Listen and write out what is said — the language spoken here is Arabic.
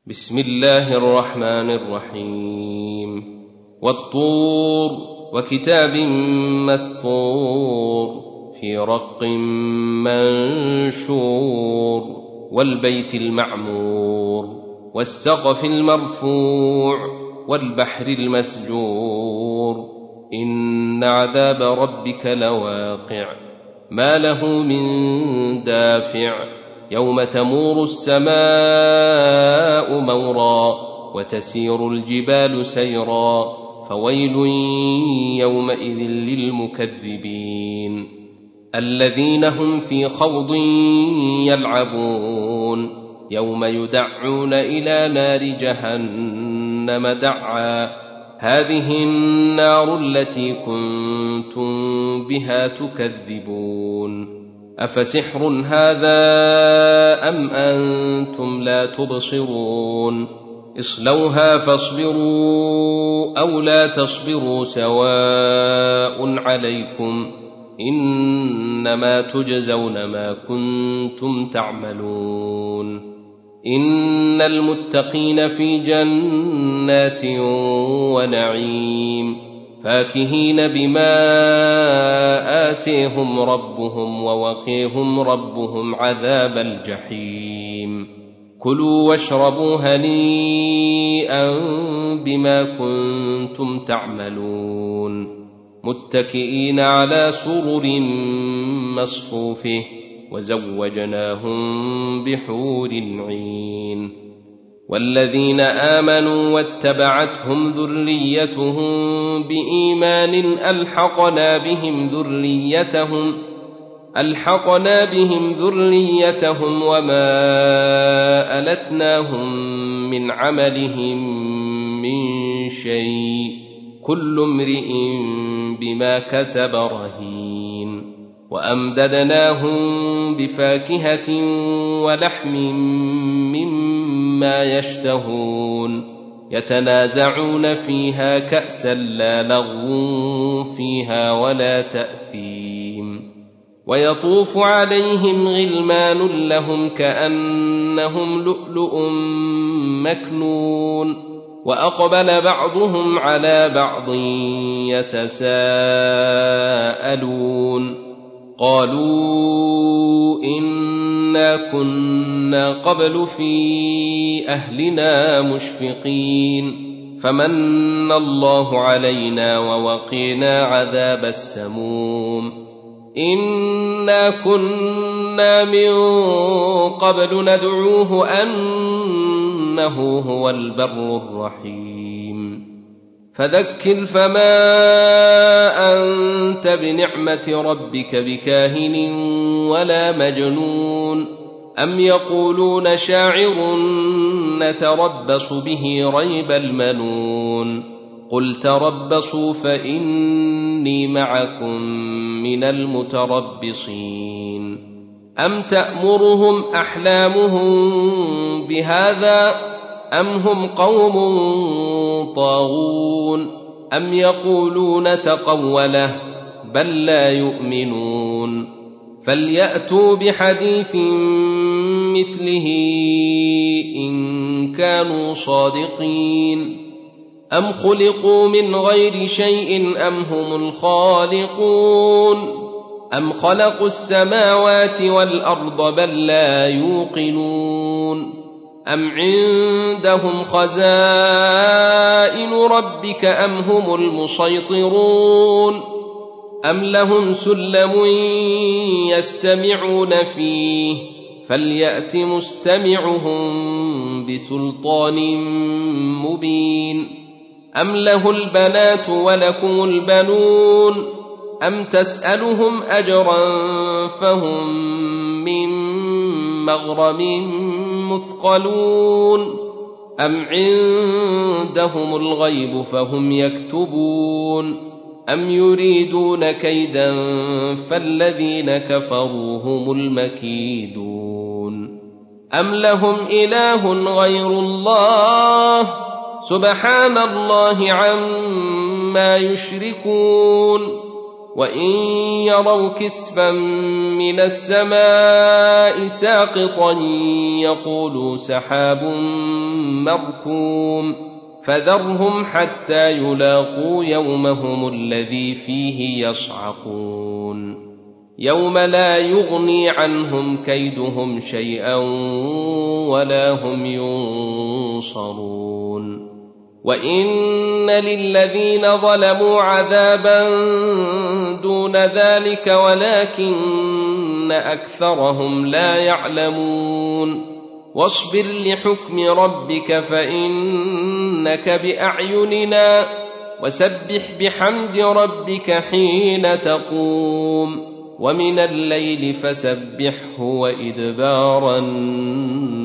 بسم الله الرحمن الرحيم والطور وكتاب مسطور في رق منشور والبيت المعمور والسقف المرفوع والبحر المسجور إن عذاب ربك لواقع ما له من دافع يوم تمور السماء مورا وتسير الجبال سيرا فويل يومئذ للمكذبين الذين هم في خوض يلعبون يوم يدعون إلى نار جهنم دعا هذه النار التي كنتم بها تكذبون أفسحر هذا أم أنتم لا تبصرون اصلوها فاصبروا أو لا تصبروا سواء عليكم إنما تجزون ما كنتم تعملون إن المتقين في جنات ونعيم فاكهين بما آتيهم ربهم ووقيهم ربهم عذاب الجحيم كلوا واشربوا هنيئا بما كنتم تعملون متكئين على سرر مصفوفه وزوجناهم بحور عين والذين آمنوا واتبعتهم ذريتهم بإيمان ألحقنا بهم ذريتهم وما ألتناهم من عملهم من شيء كل امرئ بما كسب رهين وأمددناهم بفاكهة ولحم مما يشتهون يتنازعون فيها كأسا لا لغو فيها ولا تأثيم ويطوف عليهم غلمان لهم كأنهم لؤلؤ مكنون وأقبل بعضهم على بعض يتساءلون قالوا إنا كنا قبل في أهلنا مشفقين فمن الله علينا ووقينا عذاب السموم إنا كنا من قبل ندعوه أنه هو البر الرحيم فذكر فما أنت بنعمة ربك بكاهن ولا مجنون أم يقولون شاعر نتربص به ريب المنون قل تربصوا فإني معكم من المتربصين أم تأمرهم أحلامهم بهذا أم هم قوم طاغون أم يقولون تقوله بل لا يؤمنون فليأتوا بحديث مثله إن كانوا صادقين أم خلقوا من غير شيء أم هم الخالقون أم خلقوا السماوات والأرض بل لا يوقنون أم عندهم خزائن ربك أم هم المسيطرون أم لهم سلم يستمعون فيه فليأت مستمعهم بسلطان مبين أم له البنات ولكم البنون أم تسألهم أجرا فهم من مغرم مثقلون أم عندهم الغيب فهم يكتبون أم يريدون كيدا فالذين كفروا هم المكيدون أم لهم إله غير الله سبحان الله عما يشركون وإن يروا كسفا من السماء ساقطا يقولوا سحاب مركوم فذرهم حتى يلاقوا يومهم الذي فيه يصعقون يوم لا يغني عنهم كيدهم شيئا ولا هم ينصرون وإن للذين ظلموا عذابا دون ذلك ولكن أكثرهم لا يعلمون واصبر لحكم ربك فإنك بأعيننا وسبح بحمد ربك حين تقوم ومن الليل فسبحه وإدبار النجوم